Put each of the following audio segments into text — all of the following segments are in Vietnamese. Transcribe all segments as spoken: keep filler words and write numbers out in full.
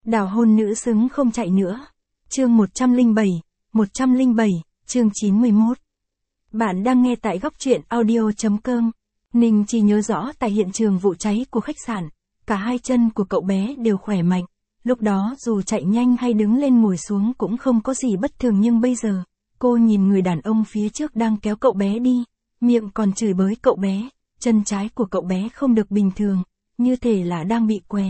Đào hôn nữ xứng không chạy nữa. Chương một trăm lẻ bảy, một trăm lẻ bảy, chương chín mươi mốt. Bạn đang nghe tại góc truyện audio chấm com. Ninh chỉ nhớ rõ tại hiện trường vụ cháy của khách sạn, cả hai chân của cậu bé đều khỏe mạnh. Lúc đó dù chạy nhanh hay đứng lên ngồi xuống cũng không có gì bất thường, nhưng bây giờ, cô nhìn người đàn ông phía trước đang kéo cậu bé đi, miệng còn chửi bới cậu bé, chân trái của cậu bé không được bình thường, như thể là đang bị què.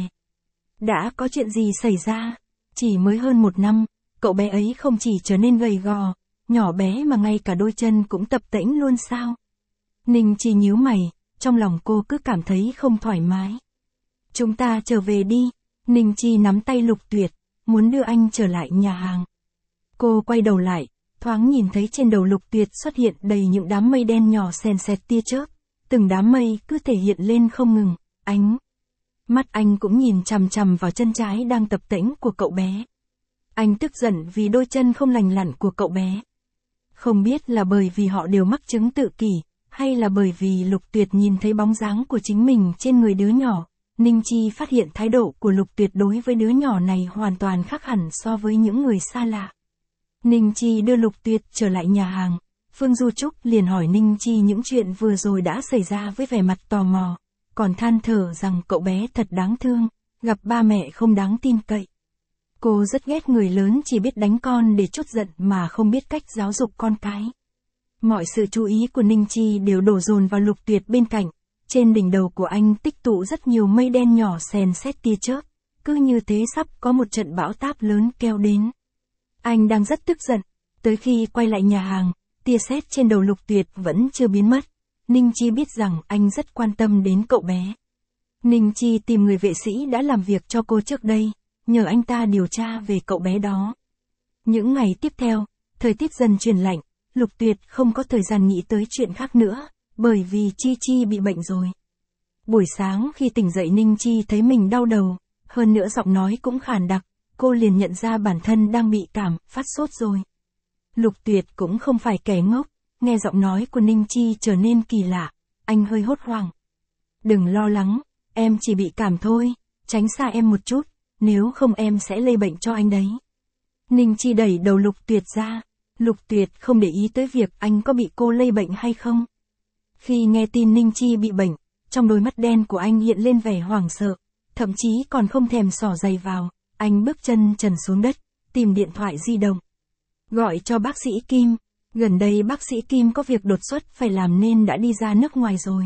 Đã có chuyện gì xảy ra? Chỉ mới hơn một năm, cậu bé ấy không chỉ trở nên gầy gò, nhỏ bé mà ngay cả đôi chân cũng tập tễnh luôn sao? Ninh chỉ nhíu mày, trong lòng cô cứ cảm thấy không thoải mái. Chúng ta trở về đi. Ninh Chi nắm tay Lục Tuyệt, muốn đưa anh trở lại nhà hàng. Cô quay đầu lại, thoáng nhìn thấy trên đầu Lục Tuyệt xuất hiện đầy những đám mây đen nhỏ sền sệt tia chớp, từng đám mây cứ thể hiện lên không ngừng, ánh. Mắt anh cũng nhìn chằm chằm vào chân trái đang tập tễnh của cậu bé. Anh tức giận vì đôi chân không lành lặn của cậu bé. Không biết là bởi vì họ đều mắc chứng tự kỷ, hay là bởi vì Lục Tuyệt nhìn thấy bóng dáng của chính mình trên người đứa nhỏ. Ninh Chi phát hiện thái độ của Lục Tuyệt đối với đứa nhỏ này hoàn toàn khác hẳn so với những người xa lạ. Ninh Chi đưa Lục Tuyệt trở lại nhà hàng. Phương Du Trúc liền hỏi Ninh Chi những chuyện vừa rồi đã xảy ra với vẻ mặt tò mò, còn than thở rằng cậu bé thật đáng thương, gặp ba mẹ không đáng tin cậy. Cô rất ghét người lớn chỉ biết đánh con để trút giận mà không biết cách giáo dục con cái. Mọi sự chú ý của Ninh Chi đều đổ dồn vào Lục Tuyệt bên cạnh. Trên đỉnh đầu của anh tích tụ rất nhiều mây đen nhỏ sền sét tia chớp, cứ như thế sắp có một trận bão táp lớn kéo đến. Anh đang rất tức giận, tới khi quay lại nhà hàng, tia sét trên đầu Lục Tuyệt vẫn chưa biến mất. Ninh Chi biết rằng anh rất quan tâm đến cậu bé. Ninh Chi tìm người vệ sĩ đã làm việc cho cô trước đây, nhờ anh ta điều tra về cậu bé đó. Những ngày tiếp theo, thời tiết dần chuyển lạnh, Lục Tuyệt không có thời gian nghĩ tới chuyện khác nữa. Bởi vì Chi Chi bị bệnh rồi. Buổi sáng khi tỉnh dậy Ninh Chi thấy mình đau đầu, hơn nữa giọng nói cũng khàn đặc, cô liền nhận ra bản thân đang bị cảm, phát sốt rồi. Lục Tuyệt cũng không phải kẻ ngốc, nghe giọng nói của Ninh Chi trở nên kỳ lạ, anh hơi hốt hoảng. Đừng lo lắng, em chỉ bị cảm thôi, tránh xa em một chút, nếu không em sẽ lây bệnh cho anh đấy. Ninh Chi đẩy đầu Lục Tuyệt ra, Lục Tuyệt không để ý tới việc anh có bị cô lây bệnh hay không. Khi nghe tin Ninh Chi bị bệnh, trong đôi mắt đen của anh hiện lên vẻ hoảng sợ, thậm chí còn không thèm xỏ giày vào, anh bước chân trần xuống đất, tìm điện thoại di động. Gọi cho bác sĩ Kim, gần đây bác sĩ Kim có việc đột xuất phải làm nên đã đi ra nước ngoài rồi.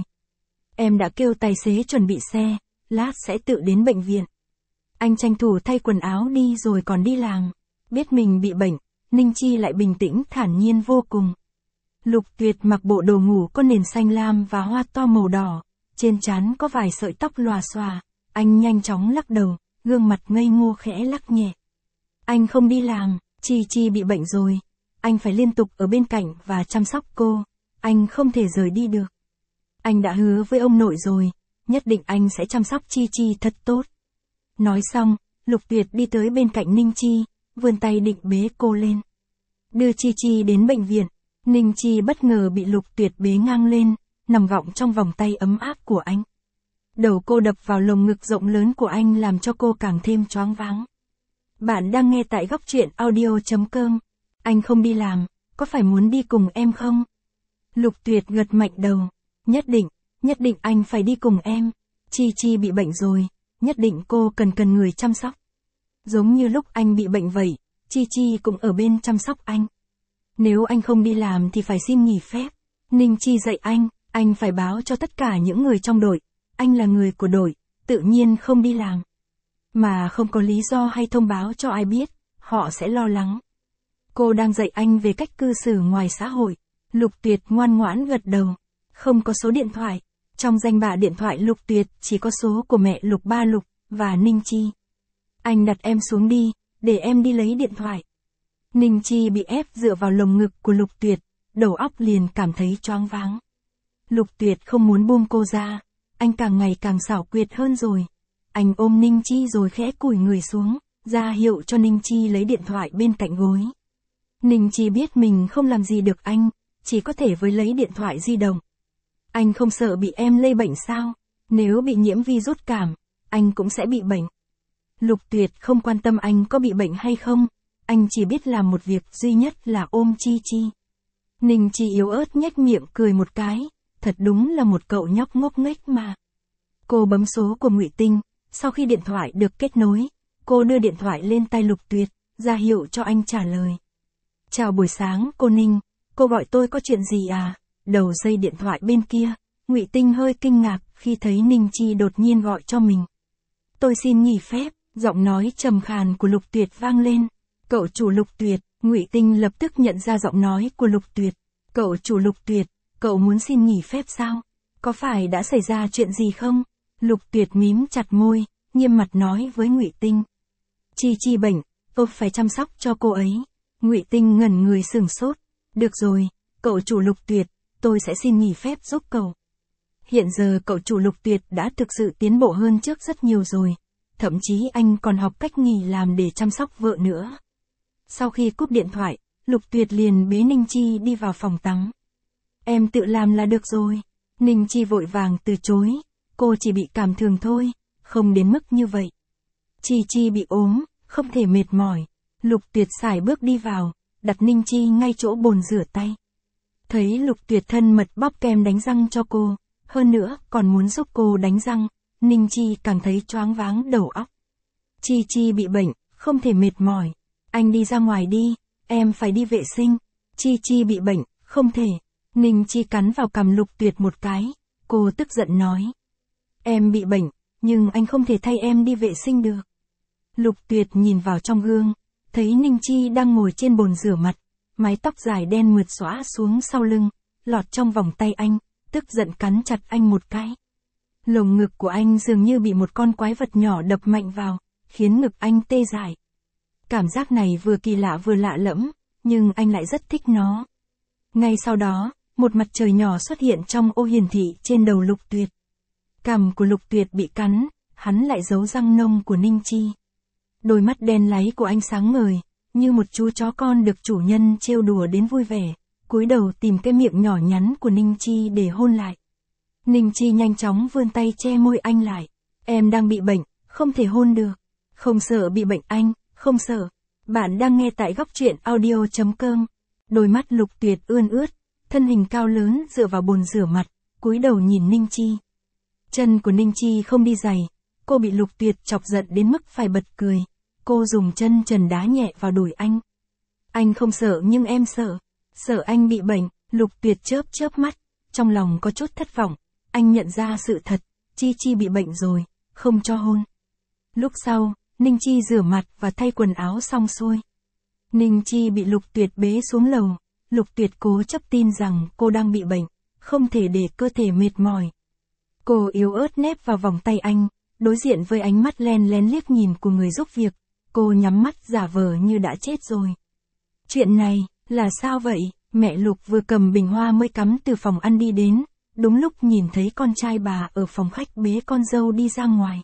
Em đã kêu tài xế chuẩn bị xe, lát sẽ tự đến bệnh viện. Anh tranh thủ thay quần áo đi rồi còn đi làm. Biết mình bị bệnh, Ninh Chi lại bình tĩnh thản nhiên vô cùng. Lục Tuyệt mặc bộ đồ ngủ có nền xanh lam và hoa to màu đỏ, trên trán có vài sợi tóc lòa xòa, anh nhanh chóng lắc đầu, gương mặt ngây ngô khẽ lắc nhẹ. Anh không đi làm, Chi Chi bị bệnh rồi, anh phải liên tục ở bên cạnh và chăm sóc cô, anh không thể rời đi được. Anh đã hứa với ông nội rồi, nhất định anh sẽ chăm sóc Chi Chi thật tốt. Nói xong, Lục Tuyệt đi tới bên cạnh Ninh Chi, vươn tay định bế cô lên. Đưa Chi Chi đến bệnh viện. Ninh Chi bất ngờ bị Lục Tuyệt bế ngang lên, nằm gọng trong vòng tay ấm áp của anh. Đầu cô đập vào lồng ngực rộng lớn của anh làm cho cô càng thêm choáng váng. Bạn đang nghe tại góc truyện audio chấm com. Anh không đi làm, có phải muốn đi cùng em không? Lục Tuyệt gật mạnh đầu. Nhất định, nhất định anh phải đi cùng em. Chi Chi bị bệnh rồi, nhất định cô cần cần người chăm sóc. Giống như lúc anh bị bệnh vậy, Chi Chi cũng ở bên chăm sóc anh. Nếu anh không đi làm thì phải xin nghỉ phép. Ninh Chi dạy anh, anh phải báo cho tất cả những người trong đội. Anh là người của đội, tự nhiên không đi làm. Mà không có lý do hay thông báo cho ai biết, họ sẽ lo lắng. Cô đang dạy anh về cách cư xử ngoài xã hội. Lục Tuyệt ngoan ngoãn gật đầu. Không có số điện thoại. Trong danh bạ điện thoại Lục Tuyệt chỉ có số của mẹ Lục Ba Lục và Ninh Chi. Anh đặt em xuống đi, để em đi lấy điện thoại. Ninh Chi bị ép dựa vào lồng ngực của Lục Tuyệt, đầu óc liền cảm thấy choáng váng. Lục Tuyệt không muốn buông cô ra, anh càng ngày càng xảo quyệt hơn rồi. Anh ôm Ninh Chi rồi khẽ cúi người xuống, ra hiệu cho Ninh Chi lấy điện thoại bên cạnh gối. Ninh Chi biết mình không làm gì được anh, chỉ có thể với lấy điện thoại di động. Anh không sợ bị em lây bệnh sao? Nếu bị nhiễm virus cảm, anh cũng sẽ bị bệnh. Lục Tuyệt không quan tâm anh có bị bệnh hay không, anh chỉ biết làm một việc duy nhất là ôm Chi Chi. Ninh Chi yếu ớt nhếch miệng cười một cái, thật đúng là một cậu nhóc ngốc nghếch mà. Cô bấm số của Ngụy Tinh, sau khi điện thoại được kết nối, cô đưa điện thoại lên tai Lục Tuyệt, ra hiệu cho anh trả lời. Chào buổi sáng cô Ninh, cô gọi tôi có chuyện gì à? Đầu dây điện thoại bên kia, Ngụy Tinh hơi kinh ngạc khi thấy Ninh Chi đột nhiên gọi cho mình. Tôi xin nghỉ phép, giọng nói trầm khàn của Lục Tuyệt vang lên. Cậu chủ Lục Tuyệt, Ngụy Tinh lập tức nhận ra giọng nói của Lục Tuyệt. Cậu chủ Lục Tuyệt, cậu muốn xin nghỉ phép sao? Có phải đã xảy ra chuyện gì không? Lục Tuyệt mím chặt môi, nghiêm mặt nói với Ngụy Tinh. Chi Chi bệnh, tôi phải chăm sóc cho cô ấy. Ngụy Tinh ngẩn người sửng sốt. Được rồi, cậu chủ Lục Tuyệt, tôi sẽ xin nghỉ phép giúp cậu. Hiện giờ cậu chủ Lục Tuyệt đã thực sự tiến bộ hơn trước rất nhiều rồi. Thậm chí anh còn học cách nghỉ làm để chăm sóc vợ nữa. Sau khi cúp điện thoại, Lục Tuyệt liền bế Ninh Chi đi vào phòng tắm. Em tự làm là được rồi. Ninh Chi vội vàng từ chối. Cô chỉ bị cảm thường thôi, không đến mức như vậy. Chi Chi bị ốm, không thể mệt mỏi. Lục Tuyệt sải bước đi vào, đặt Ninh Chi ngay chỗ bồn rửa tay. Thấy Lục Tuyệt thân mật bóp kem đánh răng cho cô, hơn nữa còn muốn giúp cô đánh răng, Ninh Chi càng thấy choáng váng đầu óc. Chi Chi bị bệnh, không thể mệt mỏi. Anh đi ra ngoài đi, em phải đi vệ sinh. Chi Chi bị bệnh, không thể. Ninh Chi cắn vào cằm Lục Tuyệt một cái, cô tức giận nói. Em bị bệnh, nhưng anh không thể thay em đi vệ sinh được. Lục Tuyệt nhìn vào trong gương, thấy Ninh Chi đang ngồi trên bồn rửa mặt, mái tóc dài đen mượt xõa xuống sau lưng, lọt trong vòng tay anh, tức giận cắn chặt anh một cái. Lồng ngực của anh dường như bị một con quái vật nhỏ đập mạnh vào, khiến ngực anh tê dại. Cảm giác này vừa kỳ lạ vừa lạ lẫm, nhưng anh lại rất thích nó. Ngay sau đó, một mặt trời nhỏ xuất hiện trong ô hiển thị trên đầu Lục Tuyệt. Cằm của Lục Tuyệt bị cắn, hắn lại giấu răng nông của Ninh Chi. Đôi mắt đen láy của anh sáng ngời, như một chú chó con được chủ nhân trêu đùa đến vui vẻ, cúi đầu tìm cái miệng nhỏ nhắn của Ninh Chi để hôn lại. Ninh Chi nhanh chóng vươn tay che môi anh lại. Em đang bị bệnh, không thể hôn được. Không sợ bị bệnh anh, không sợ. Bạn đang nghe tại góc truyện audio chấm com. Đôi mắt Lục Tuyệt ươn ướt, thân hình cao lớn dựa vào bồn rửa mặt, cúi đầu nhìn Ninh Chi. Chân của Ninh Chi không đi giày, cô bị Lục Tuyệt chọc giận đến mức phải bật cười. Cô dùng chân trần đá nhẹ vào đùi anh. Anh không sợ nhưng em sợ. Sợ anh bị bệnh, Lục Tuyệt chớp chớp mắt, trong lòng có chút thất vọng. Anh nhận ra sự thật, Chi Chi bị bệnh rồi, không cho hôn. Lúc sau, Ninh Chi rửa mặt và thay quần áo xong xuôi. Ninh Chi bị Lục Tuyệt bế xuống lầu, Lục Tuyệt cố chấp tin rằng cô đang bị bệnh, không thể để cơ thể mệt mỏi. Cô yếu ớt nép vào vòng tay anh, đối diện với ánh mắt len lén liếc nhìn của người giúp việc, cô nhắm mắt giả vờ như đã chết rồi. Chuyện này, là sao vậy? Mẹ Lục vừa cầm bình hoa mới cắm từ phòng ăn đi đến, đúng lúc nhìn thấy con trai bà ở phòng khách bế con dâu đi ra ngoài.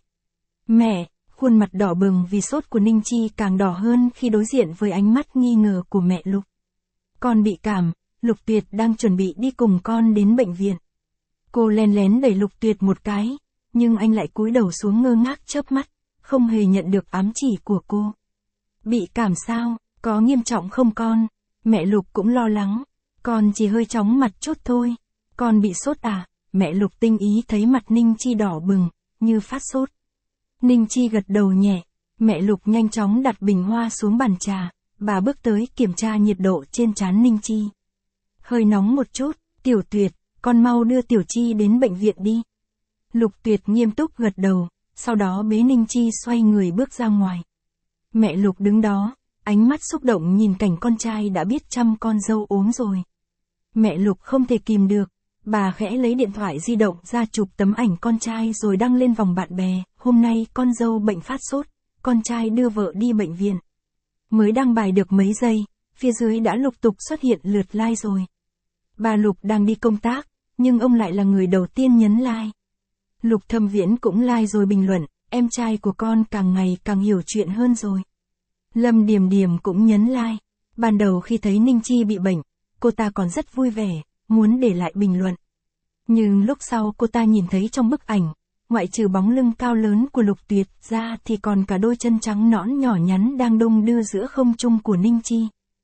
Mẹ, khuôn mặt đỏ bừng vì sốt của Ninh Chi càng đỏ hơn khi đối diện với ánh mắt nghi ngờ của mẹ Lục. Con bị cảm, Lục Tuyệt đang chuẩn bị đi cùng con đến bệnh viện. Cô len lén đẩy Lục Tuyệt một cái, nhưng anh lại cúi đầu xuống ngơ ngác chớp mắt, không hề nhận được ám chỉ của cô. Bị cảm sao, có nghiêm trọng không con? Mẹ Lục cũng lo lắng. Con chỉ hơi chóng mặt chút thôi. Con bị sốt à? Mẹ Lục tinh ý thấy mặt Ninh Chi đỏ bừng, như phát sốt. Ninh Chi gật đầu nhẹ. Mẹ Lục nhanh chóng đặt bình hoa xuống bàn trà. Bà bước tới kiểm tra nhiệt độ trên trán Ninh Chi. Hơi nóng một chút. Tiểu Tuyệt, con mau đưa Tiểu Chi đến bệnh viện đi. Lục Tuyệt nghiêm túc gật đầu, sau đó bế Ninh Chi xoay người bước ra ngoài. Mẹ Lục đứng đó, ánh mắt xúc động nhìn cảnh con trai đã biết chăm con dâu ốm rồi. Mẹ Lục không thể kìm được, bà khẽ lấy điện thoại di động ra chụp tấm ảnh con trai rồi đăng lên vòng bạn bè. Hôm nay con dâu bệnh phát sốt, con trai đưa vợ đi bệnh viện. Mới đăng bài được mấy giây, phía dưới đã lục tục xuất hiện lượt like rồi. Bà Lục đang đi công tác, nhưng ông lại là người đầu tiên nhấn like. Lục Thâm Viễn cũng like rồi bình luận, em trai của con càng ngày càng hiểu chuyện hơn rồi. Lâm Điềm Điềm cũng nhấn like. Ban đầu khi thấy Ninh Chi bị bệnh, cô ta còn rất vui vẻ, muốn để lại bình luận. Nhưng lúc sau cô ta nhìn thấy trong bức ảnh, ngoại trừ bóng lưng cao lớn của Lục Tuyệt ra thì còn cả đôi chân trắng nõn nhỏ nhắn đang đung đưa giữa không trung của Ninh Chi.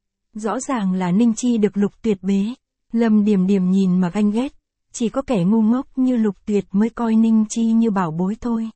Rõ ràng là Ninh Chi được Lục Tuyệt bế. Lâm Điềm Điềm nhìn mà ganh ghét, chỉ có kẻ ngu ngốc như Lục Tuyệt mới coi Ninh Chi như bảo bối thôi.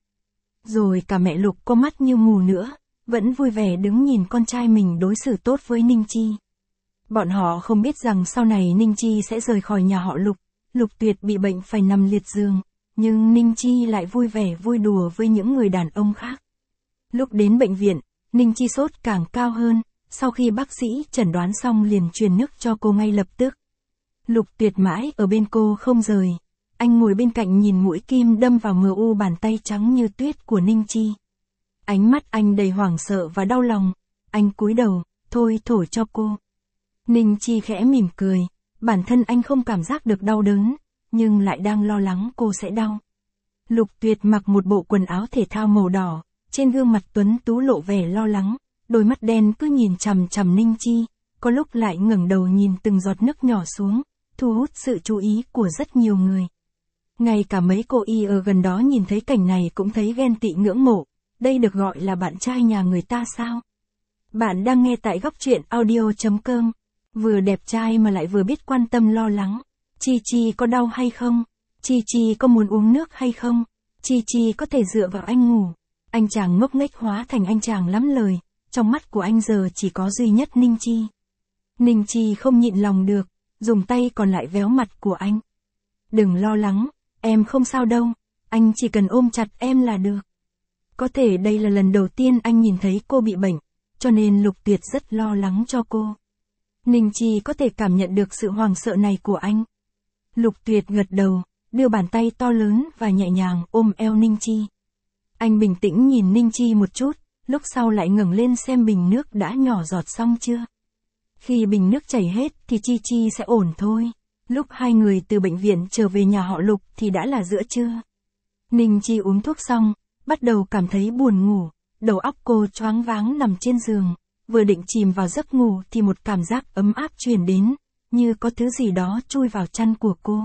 Rồi cả mẹ Lục có mắt như mù nữa, vẫn vui vẻ đứng nhìn con trai mình đối xử tốt với Ninh Chi. Bọn họ không biết rằng sau này Ninh Chi sẽ rời khỏi nhà họ Lục, Lục Tuyệt bị bệnh phải nằm liệt giường, nhưng Ninh Chi lại vui vẻ vui đùa với những người đàn ông khác. Lúc đến bệnh viện, Ninh Chi sốt càng cao hơn, sau khi bác sĩ chẩn đoán xong liền truyền nước cho cô ngay lập tức. Lục Tuyệt mãi ở bên cô không rời, anh ngồi bên cạnh nhìn mũi kim đâm vào mờ u bàn tay trắng như tuyết của Ninh Chi. Ánh mắt anh đầy hoảng sợ và đau lòng, anh cúi đầu, thôi thổi cho cô. Ninh Chi khẽ mỉm cười, bản thân anh không cảm giác được đau đớn, nhưng lại đang lo lắng cô sẽ đau. Lục Tuyệt mặc một bộ quần áo thể thao màu đỏ, trên gương mặt tuấn tú lộ vẻ lo lắng, đôi mắt đen cứ nhìn chằm chằm Ninh Chi, có lúc lại ngẩng đầu nhìn từng giọt nước nhỏ xuống, thu hút sự chú ý của rất nhiều người. Ngay cả mấy cô y ở gần đó nhìn thấy cảnh này cũng thấy ghen tị ngưỡng mộ, đây được gọi là bạn trai nhà người ta sao? Bạn đang nghe tại góc truyện audio chấm com, vừa đẹp trai mà lại vừa biết quan tâm lo lắng. Chi Chi có đau hay không? Chi Chi có muốn uống nước hay không? Chi Chi có thể dựa vào anh ngủ? Anh chàng ngốc nghếch hóa thành anh chàng lắm lời, trong mắt của anh giờ chỉ có duy nhất Ninh Chi. Ninh Chi không nhịn lòng được, dùng tay còn lại véo mặt của anh. Đừng lo lắng, em không sao đâu, anh chỉ cần ôm chặt em là được. Có thể đây là lần đầu tiên anh nhìn thấy cô bị bệnh, cho nên Lục Tuyệt rất lo lắng cho cô. Ninh Chi có thể cảm nhận được sự hoảng sợ này của anh. Lục Tuyệt gật đầu, đưa bàn tay to lớn và nhẹ nhàng ôm eo Ninh Chi. Anh bình tĩnh nhìn Ninh Chi một chút, lúc sau lại ngẩng lên xem bình nước đã nhỏ giọt xong chưa. Khi bình nước chảy hết thì Chi Chi sẽ ổn thôi. Lúc hai người từ bệnh viện trở về nhà họ Lục thì đã là giữa trưa. Ninh Chi uống thuốc xong, bắt đầu cảm thấy buồn ngủ, đầu óc cô choáng váng nằm trên giường, vừa định chìm vào giấc ngủ thì một cảm giác ấm áp truyền đến, như có thứ gì đó chui vào chăn của cô.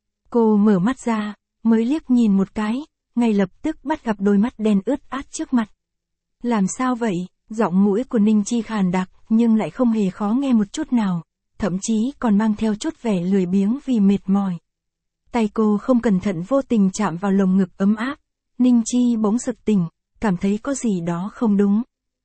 Cô mở mắt ra, mới liếc nhìn một cái, ngay lập tức bắt gặp đôi mắt đen ướt át trước mặt. Làm sao vậy? Giọng mũi của Ninh Chi khàn đặc nhưng lại không hề khó nghe một chút nào, thậm chí còn mang theo chút vẻ lười biếng vì mệt mỏi. Tay cô không cẩn thận vô tình chạm vào lồng ngực ấm áp, Ninh Chi bỗng sực tỉnh, cảm thấy có gì đó không đúng.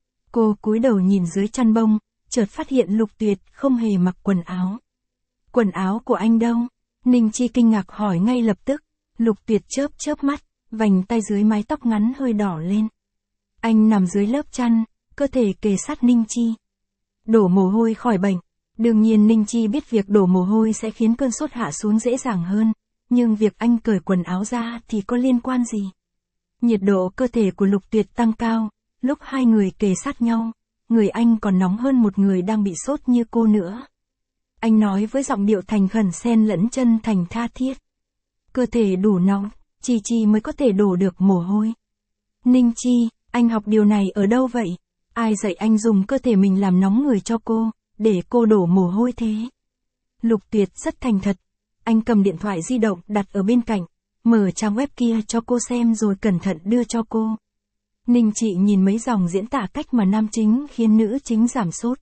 Cô cúi đầu nhìn dưới chăn bông, chợt phát hiện Lục Tuyệt không hề mặc quần áo. Quần áo của anh đâu? Ninh Chi kinh ngạc hỏi ngay lập tức. Lục Tuyệt chớp chớp mắt, vành tay dưới mái tóc ngắn hơi đỏ lên. Anh nằm dưới lớp chăn, cơ thể kề sát Ninh Chi. Đổ mồ hôi khỏi bệnh. Đương nhiên Ninh Chi biết việc đổ mồ hôi sẽ khiến cơn sốt hạ xuống dễ dàng hơn, nhưng việc anh cởi quần áo ra thì có liên quan gì? Nhiệt độ cơ thể của Lục Tuyệt tăng cao, lúc hai người kề sát nhau, người anh còn nóng hơn một người đang bị sốt như cô nữa. Anh nói với giọng điệu thành khẩn xen lẫn chân thành tha thiết. Cơ thể đủ nóng, Chi Chi mới có thể đổ được mồ hôi. Ninh Chi, anh học điều này ở đâu vậy? Ai dạy anh dùng cơ thể mình làm nóng người cho cô, để cô đổ mồ hôi thế? Lục Tuyệt rất thành thật. Anh cầm điện thoại di động đặt ở bên cạnh, mở trang web kia cho cô xem rồi cẩn thận đưa cho cô. Ninh Chị nhìn mấy dòng diễn tả cách mà nam chính khiến nữ chính giảm sốt.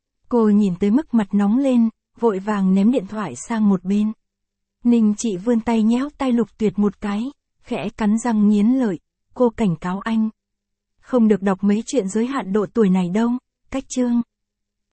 Cô nhìn tới mức mặt nóng lên, vội vàng ném điện thoại sang một bên. Ninh Chị vươn tay nhéo tay Lục Tuyệt một cái, khẽ cắn răng nghiến lợi, cô cảnh cáo anh. Không được đọc mấy chuyện giới hạn độ tuổi này đâu, cách chương.